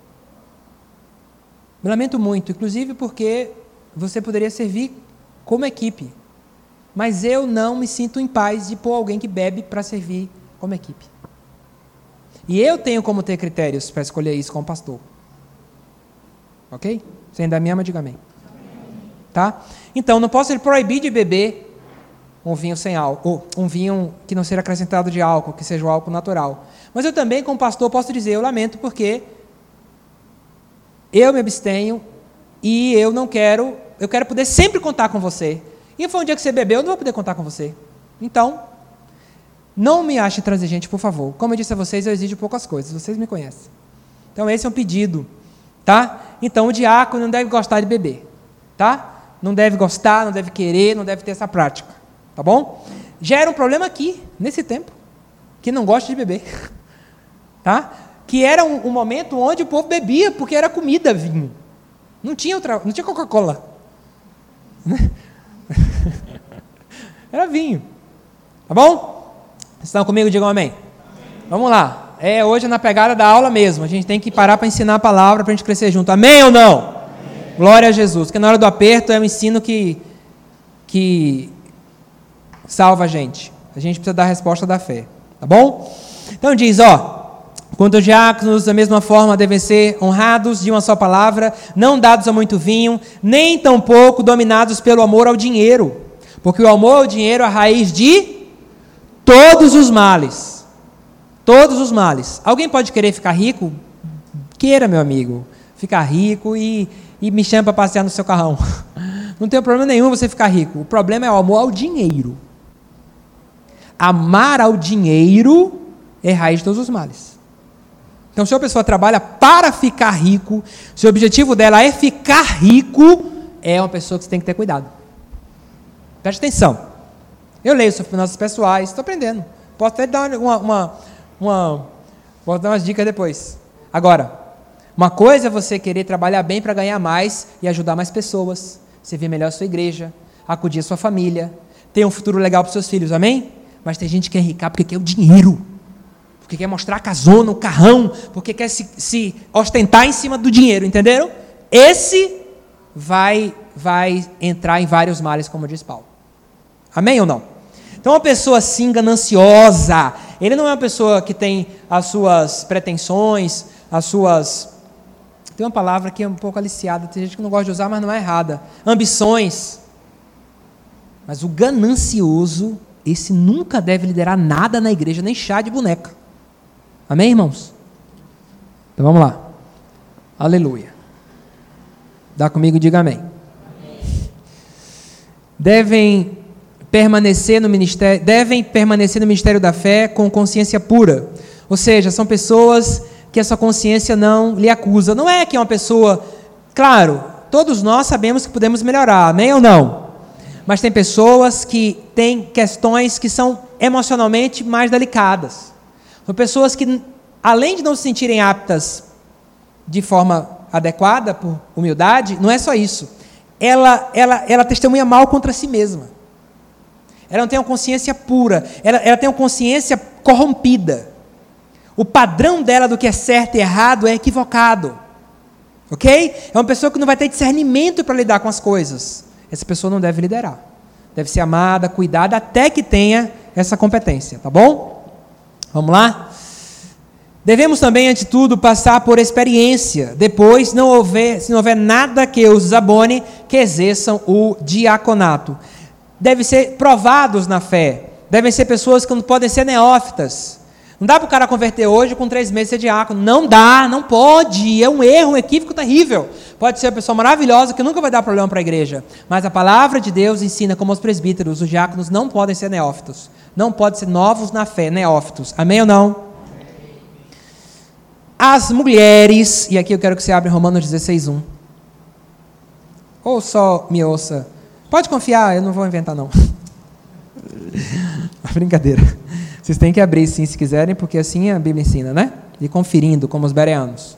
me lamento muito, inclusive porque você poderia servir como equipe. Mas eu não me sinto em paz de pôr alguém que bebe para servir como equipe. E eu tenho como ter critérios para escolher isso como pastor. Ok? Você ainda me ama, diga amém. Tá? Então, não posso proibir de beber um vinho sem álcool, um vinho que não seja acrescentado de álcool, que seja o álcool natural. Mas eu também, como pastor, posso dizer, eu lamento porque eu me abstenho e eu não quero, eu quero poder sempre contar com você. E foi um dia que você bebeu, eu não vou poder contar com você. Então, não me ache intransigente, por favor. Como eu disse a vocês, eu exijo poucas coisas, vocês me conhecem. Então, esse é um pedido, tá? Então, o diácono não deve gostar de beber, tá? Não deve gostar, não deve querer, não deve ter essa prática, tá bom? Gera um problema aqui, nesse tempo, que não gosta de beber, tá? Que era um, um momento onde o povo bebia, porque era comida, vinho. Não tinha outra, não tinha Coca-Cola. Era vinho. Tá bom? Vocês estão comigo? Digam amém. Amém. Vamos lá. É hoje na pegada da aula mesmo. A gente tem que parar para ensinar a palavra para a gente crescer junto. Amém ou não? Amém. Glória a Jesus. Porque na hora do aperto é um ensino que, que salva a gente. A gente precisa dar a resposta da fé. Tá bom? Então diz, ó. Quanto os diáconos, da mesma forma, devem ser honrados de uma só palavra, não dados a muito vinho, nem tampouco dominados pelo amor ao dinheiro. Porque o amor ao dinheiro é a raiz de todos os males. Todos os males. Alguém pode querer ficar rico? Queira, meu amigo, ficar rico e, e me chama para passear no seu carrão. Não tem problema nenhum você ficar rico. O problema é o amor ao dinheiro. Amar ao dinheiro é a raiz de todos os males. Então, se a pessoa trabalha para ficar rico, se o objetivo dela é ficar rico, é uma pessoa que você tem que ter cuidado. Preste atenção. Eu leio sobre finanças pessoais, estou aprendendo. Posso até dar uma, uma, uma, vou dar umas dicas depois. Agora, uma coisa é você querer trabalhar bem para ganhar mais e ajudar mais pessoas, servir melhor a sua igreja, acudir a sua família, ter um futuro legal para os seus filhos, amém? Mas tem gente que é rica porque quer o dinheiro. Porque quer mostrar a casona, o carrão, porque quer se, se ostentar em cima do dinheiro, entenderam? Esse vai, vai entrar em vários males, como diz Paulo. Amém ou não? Então, uma pessoa assim, gananciosa, ele não é uma pessoa que tem as suas pretensões, as suas... Tem uma palavra que é um pouco aliciada, tem gente que não gosta de usar, mas não é errada. Ambições. Mas o ganancioso, esse nunca deve liderar nada na igreja, nem chá de boneca. Amém, irmãos? Então vamos lá. Aleluia. Dá comigo e diga amém. Amém. Devem permanecer no ministério, devem permanecer no ministério da fé com consciência pura. Ou seja, são pessoas que essa consciência não lhe acusa. Não é que é uma pessoa... Claro, todos nós sabemos que podemos melhorar, amém ou não? Mas tem pessoas que têm questões que são emocionalmente mais delicadas. São pessoas que, além de não se sentirem aptas de forma adequada, por humildade, não é só isso. Ela, ela, ela testemunha mal contra si mesma. Ela não tem uma consciência pura. Ela, ela tem uma consciência corrompida. O padrão dela do que é certo e errado é equivocado. Ok? É uma pessoa que não vai ter discernimento para lidar com as coisas. Essa pessoa não deve liderar. Deve ser amada, cuidada, até que tenha essa competência. Tá bom? Vamos lá? Devemos também, antes de tudo, passar por experiência. Depois, não houver, se não houver nada que os desabone, que exerçam o diaconato. Devem ser provados na fé. Devem ser pessoas que não podem ser neófitas. Não dá para o cara converter hoje com três meses ser diácono. Não dá, não pode. É um erro, um equívoco terrível. Pode ser uma pessoa maravilhosa que nunca vai dar problema para a igreja. Mas a palavra de Deus ensina como os presbíteros, os diáconos não podem ser neófitos. Não podem ser novos na fé, neófitos. Amém ou não? As mulheres, e aqui eu quero que você abra Romanos dezesseis, um. Ou só me ouça. Pode confiar, eu não vou inventar não. Brincadeira. Vocês têm que abrir sim, se quiserem, porque assim a Bíblia ensina, né? E conferindo, como os bereanos.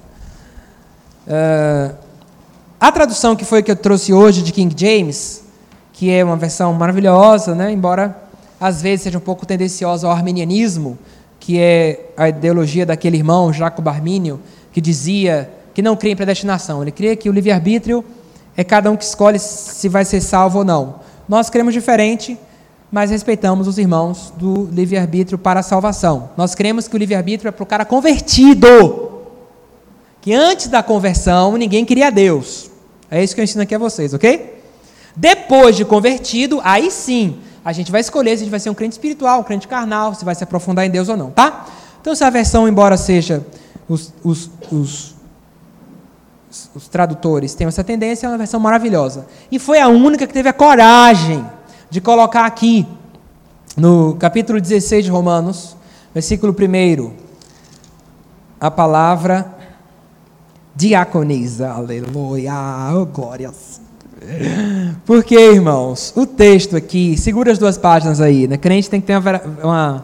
Uh, a tradução que foi que eu trouxe hoje de King James, que é uma versão maravilhosa, né? Embora às vezes seja um pouco tendenciosa ao arminianismo, que é a ideologia daquele irmão, Jacob Armínio, que dizia que não cria em predestinação. Ele cria que o livre-arbítrio é cada um que escolhe se vai ser salvo ou não. Nós cremos diferente, mas respeitamos os irmãos do livre-arbítrio para a salvação. Nós cremos que o livre-arbítrio é para o cara convertido, que antes da conversão ninguém queria Deus. É isso que eu ensino aqui a vocês, ok? Depois de convertido, aí sim, a gente vai escolher se a gente vai ser um crente espiritual, um crente carnal, se vai se aprofundar em Deus ou não, tá? Então, essa versão, embora seja os, os, os, os tradutores tenham essa tendência, é uma versão maravilhosa. E foi a única que teve a coragem de colocar aqui, no capítulo dezesseis de Romanos, versículo primeiro, a palavra diaconisa. Aleluia, oh, glórias. Porque, irmãos, o texto aqui, segura as duas páginas aí, né? Crente tem que ter uma, uma,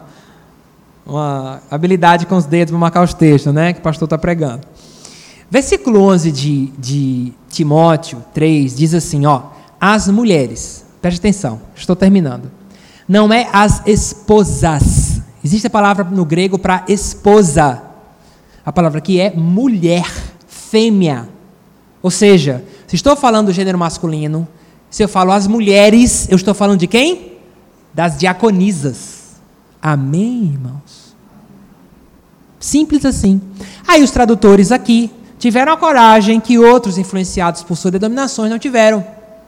uma habilidade com os dedos para marcar os textos, né? Que o pastor está pregando. Versículo onze de, de Timóteo três diz assim, ó, as mulheres, preste atenção, estou terminando, não é as esposas, existe a palavra no grego para esposa, a palavra aqui é mulher, fêmea, ou seja, se estou falando do gênero masculino, se eu falo as mulheres, eu estou falando de quem? Das diaconisas. Amém, irmãos? Simples assim. Aí os tradutores aqui tiveram a coragem que outros influenciados por suas denominações não tiveram.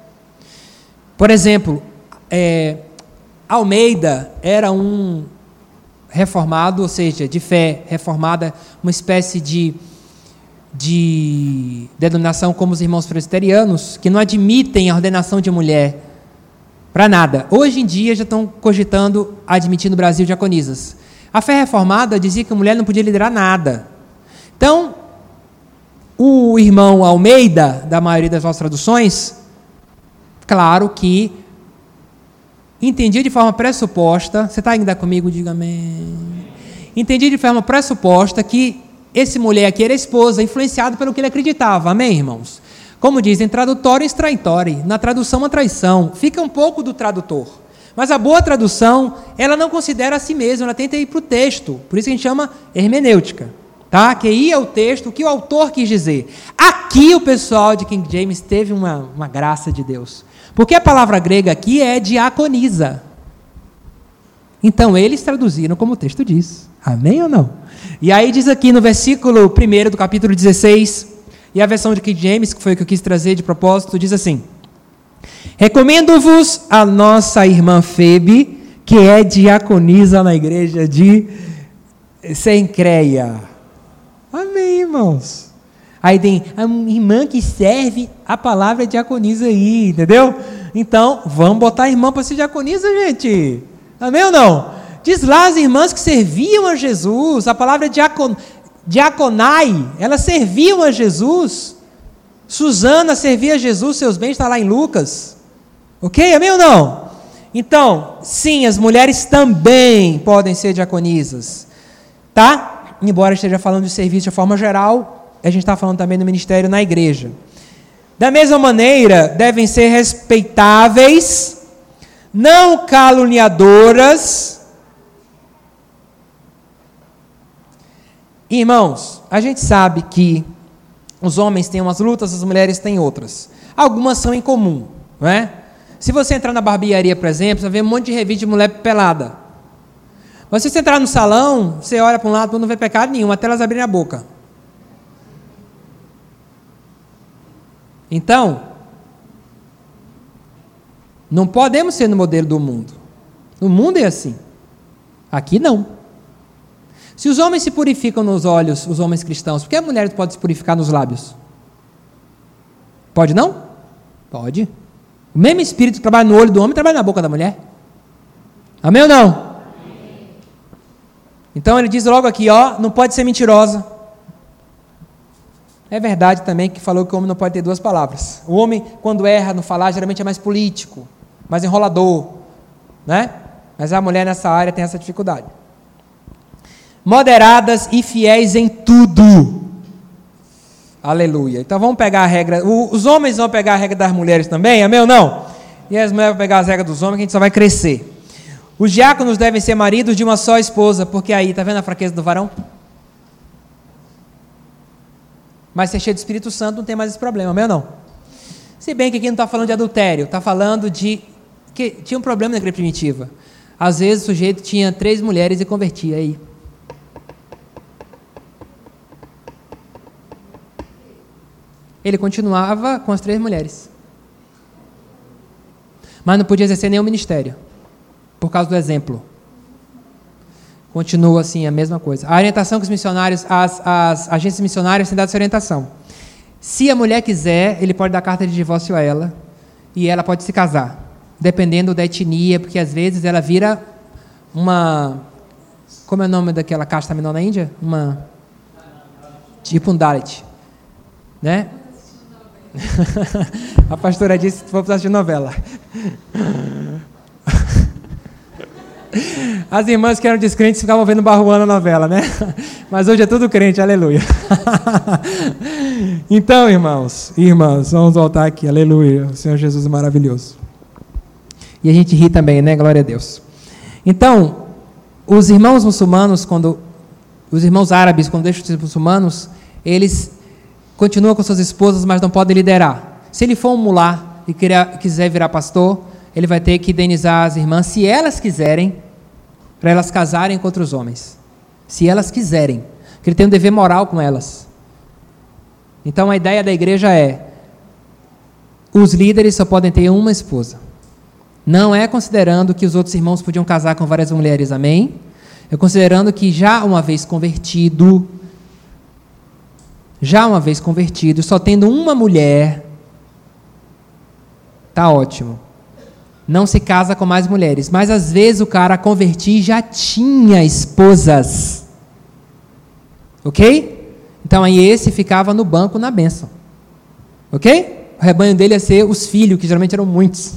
Por exemplo, é, Almeida era um reformado, ou seja, de fé reformada, uma espécie de de denominação como os irmãos presbiterianos, que não admitem a ordenação de mulher para nada. Hoje em dia já estão cogitando admitir no Brasil diaconisas. A fé reformada dizia que a mulher não podia liderar nada. Então, o irmão Almeida, da maioria das nossas traduções, claro que entendia de forma pressuposta, você está ainda comigo? Diga amém. Entendia de forma pressuposta que esse mulher aqui era esposa, influenciado pelo que ele acreditava. Amém, irmãos? Como dizem, tradutório e extraitore. Na tradução, uma traição. Fica um pouco do tradutor. Mas a boa tradução, ela não considera a si mesma, ela tenta ir para o texto. Por isso que a gente chama hermenêutica. Tá? Que aí é o texto, o que o autor quis dizer. Aqui o pessoal de King James teve uma, uma graça de Deus. Porque a palavra grega aqui é diaconisa. Então, eles traduziram como o texto diz. Amém ou não? E aí diz aqui no versículo primeiro do capítulo dezesseis, e a versão de King James, que foi o que eu quis trazer de propósito, diz assim: recomendo-vos a nossa irmã Febe, que é diaconisa na igreja de Sencreia. Amém, irmãos? Aí tem a irmã que serve, a palavra diaconisa aí, entendeu? Então, vamos botar a irmã para ser diaconisa, gente. Amém ou não? Diz lá as irmãs que serviam a Jesus, a palavra diacon, diaconai, elas serviam a Jesus. Susana servia a Jesus, seus bens está lá em Lucas. Ok? Amém ou não? Então, sim, as mulheres também podem ser diaconisas. Tá? Embora esteja falando de serviço de forma geral, a gente está falando também do ministério na igreja. Da mesma maneira, devem ser respeitáveis, não caluniadoras. Irmãos, a gente sabe que os homens têm umas lutas, as mulheres têm outras. Algumas são em comum, não é? Se você entrar na barbearia, por exemplo, você vai ver um monte de revista de mulher pelada. Mas se você entrar no salão, você olha para um lado e não vê pecado nenhum, até elas abrirem a boca. Então, não podemos ser no modelo do mundo. O mundo é assim. Aqui não. Se os homens se purificam nos olhos, os homens cristãos, por que a mulher pode se purificar nos lábios? Pode não? Pode. O mesmo espírito que trabalha no olho do homem, trabalha na boca da mulher. Amém ou não? Amém. Então ele diz logo aqui, ó, não pode ser mentirosa. É verdade também que falou que o homem não pode ter duas palavras. O homem, quando erra no falar, geralmente é mais político, mais enrolador, né? Mas a mulher nessa área tem essa dificuldade. moderadas e fiéis em tudo. Aleluia. Então vamos pegar a regra, os homens vão pegar a regra das mulheres também, amém ou não? E as mulheres vão pegar as regras dos homens, que a gente só vai crescer. Os diáconos devem ser maridos de uma só esposa, porque aí, tá vendo a fraqueza do varão? Mas ser cheio do Espírito Santo não tem mais esse problema, amém ou não? Se bem que aqui não está falando de adultério, está falando de... que tinha um problema na igreja primitiva. Às vezes o sujeito tinha três mulheres e convertia aí. Ele continuava com as três mulheres. Mas não podia exercer nenhum ministério, por causa do exemplo. Continua assim, a mesma coisa. A orientação que os missionários, as, as agências missionárias têm dado essa orientação. Se a mulher quiser, ele pode dar carta de divórcio a ela, e ela pode se casar, dependendo da etnia, porque às vezes ela vira uma... Como é o nome daquela casta menor na Índia? Uma... Tipo um Dalit. Né? A pastora disse que foi para assistir novela. As irmãs que eram descrentes ficavam vendo Barruana a novela, né? Mas hoje é tudo crente, aleluia. Então, irmãos, irmãs, vamos voltar aqui, aleluia. O Senhor Jesus é maravilhoso. E a gente ri também, né? Glória a Deus. Então, os irmãos muçulmanos, quando os irmãos árabes, quando deixam de ser muçulmanos, eles continuam com suas esposas, mas não podem liderar. Se ele for um mulá e querer, quiser virar pastor, ele vai ter que indenizar as irmãs, se elas quiserem, para elas casarem com outros homens. Se elas quiserem. Porque ele tem um dever moral com elas. Então a ideia da igreja é, os líderes só podem ter uma esposa. Não é considerando que os outros irmãos podiam casar com várias mulheres, amém? É considerando que já uma vez convertido, já uma vez convertido, só tendo uma mulher, tá ótimo. Não se casa com mais mulheres. Mas às vezes o cara a convertir já tinha esposas. Ok? Então aí esse ficava no banco na bênção. Ok? O rebanho dele ia ser os filhos, que geralmente eram muitos.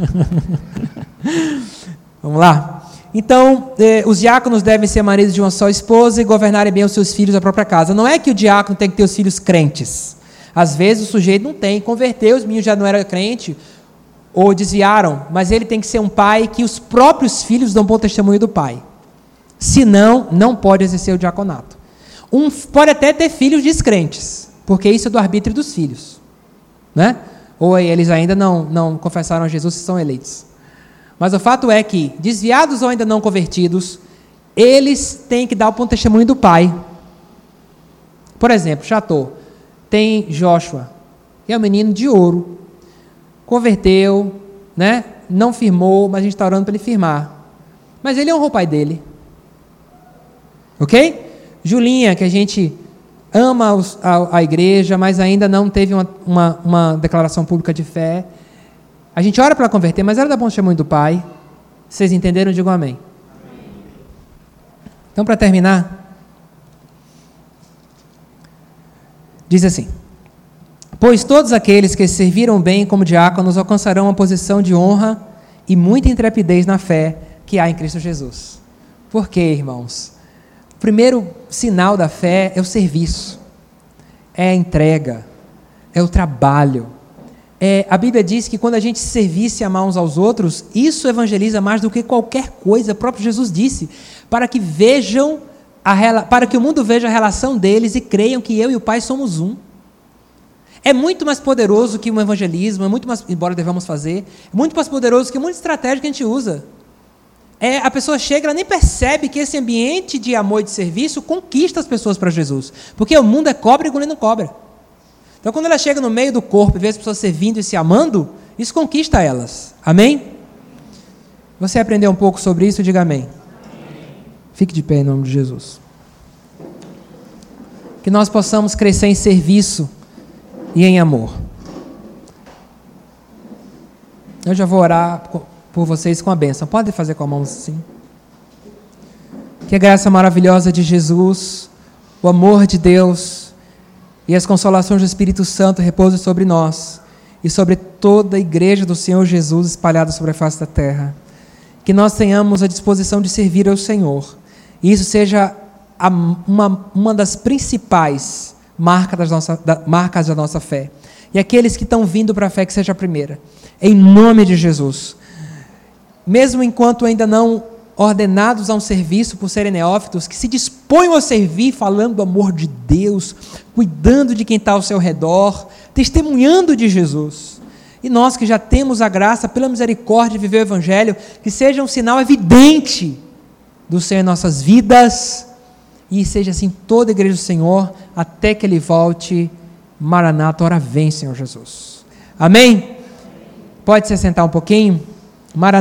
Vamos lá? Então, eh, os diáconos devem ser maridos de uma só esposa e governarem bem os seus filhos da própria casa. Não é que o diácono tem que ter os filhos crentes. Às vezes o sujeito não tem. Converteu, os meninos já não eram crentes, ou desviaram, mas ele tem que ser um pai que os próprios filhos dão bom testemunho do pai. Senão, não pode exercer o diaconato. Um, pode até ter filhos descrentes, porque isso é do arbítrio dos filhos. Né? Ou eles ainda não, não confessaram a Jesus e são eleitos. Mas o fato é que, desviados ou ainda não convertidos, eles têm que dar o bom testemunho do pai. Por exemplo, Chateau, tem Joshua, que é um menino de ouro, converteu, né? Não firmou, mas a gente está orando para ele firmar. Mas ele honrou o pai dele. Ok? Julinha, que a gente ama os, a, a igreja, mas ainda não teve uma, uma, uma declaração pública de fé. A gente ora para ela converter, mas ela dá bom testemunho do pai. Vocês entenderam? Digam amém. Amém. Então, para terminar, diz assim: pois todos aqueles que serviram bem como diáconos alcançarão uma posição de honra e muita intrepidez na fé que há em Cristo Jesus. Por quê, irmãos? O primeiro sinal da fé é o serviço, é a entrega, é o trabalho. É, a Bíblia diz que quando a gente se servir e se amar uns aos outros, isso evangeliza mais do que qualquer coisa. O próprio Jesus disse, para que vejam, a, para que o mundo veja a relação deles e creiam que eu e o Pai somos um. É muito mais poderoso que um evangelismo, é muito mais, embora devamos fazer, é muito mais poderoso que muita estratégia que a gente usa. É, a pessoa chega, ela nem percebe que esse ambiente de amor e de serviço conquista as pessoas para Jesus. Porque o mundo é cobra e o não cobra. Então, quando ela chega no meio do corpo e vê as pessoas servindo e se amando, isso conquista elas. Amém? Você aprendeu um pouco sobre isso? Diga amém. Amém. Fique de pé em nome de Jesus. Que nós possamos crescer em serviço e em amor. Eu já vou orar por vocês com a bênção. Pode fazer com a mão assim. Que a graça maravilhosa de Jesus, o amor de Deus e as consolações do Espírito Santo repousem sobre nós e sobre toda a igreja do Senhor Jesus espalhada sobre a face da terra. Que nós tenhamos a disposição de servir ao Senhor. E isso seja a, uma, uma das principais marcas da, nossa, da, marcas da nossa fé. E aqueles que estão vindo para a fé, que seja a primeira. Em nome de Jesus. Mesmo enquanto ainda não ordenados a um serviço por serem neófitos, que se disponham a servir falando do amor de Deus, cuidando de quem está ao seu redor, testemunhando de Jesus. E nós que já temos a graça, pela misericórdia, de viver o Evangelho, que seja um sinal evidente do Senhor em nossas vidas, e seja assim toda a igreja do Senhor, até que Ele volte. Maranata, ora vem, Senhor Jesus. Amém? Pode se assentar um pouquinho?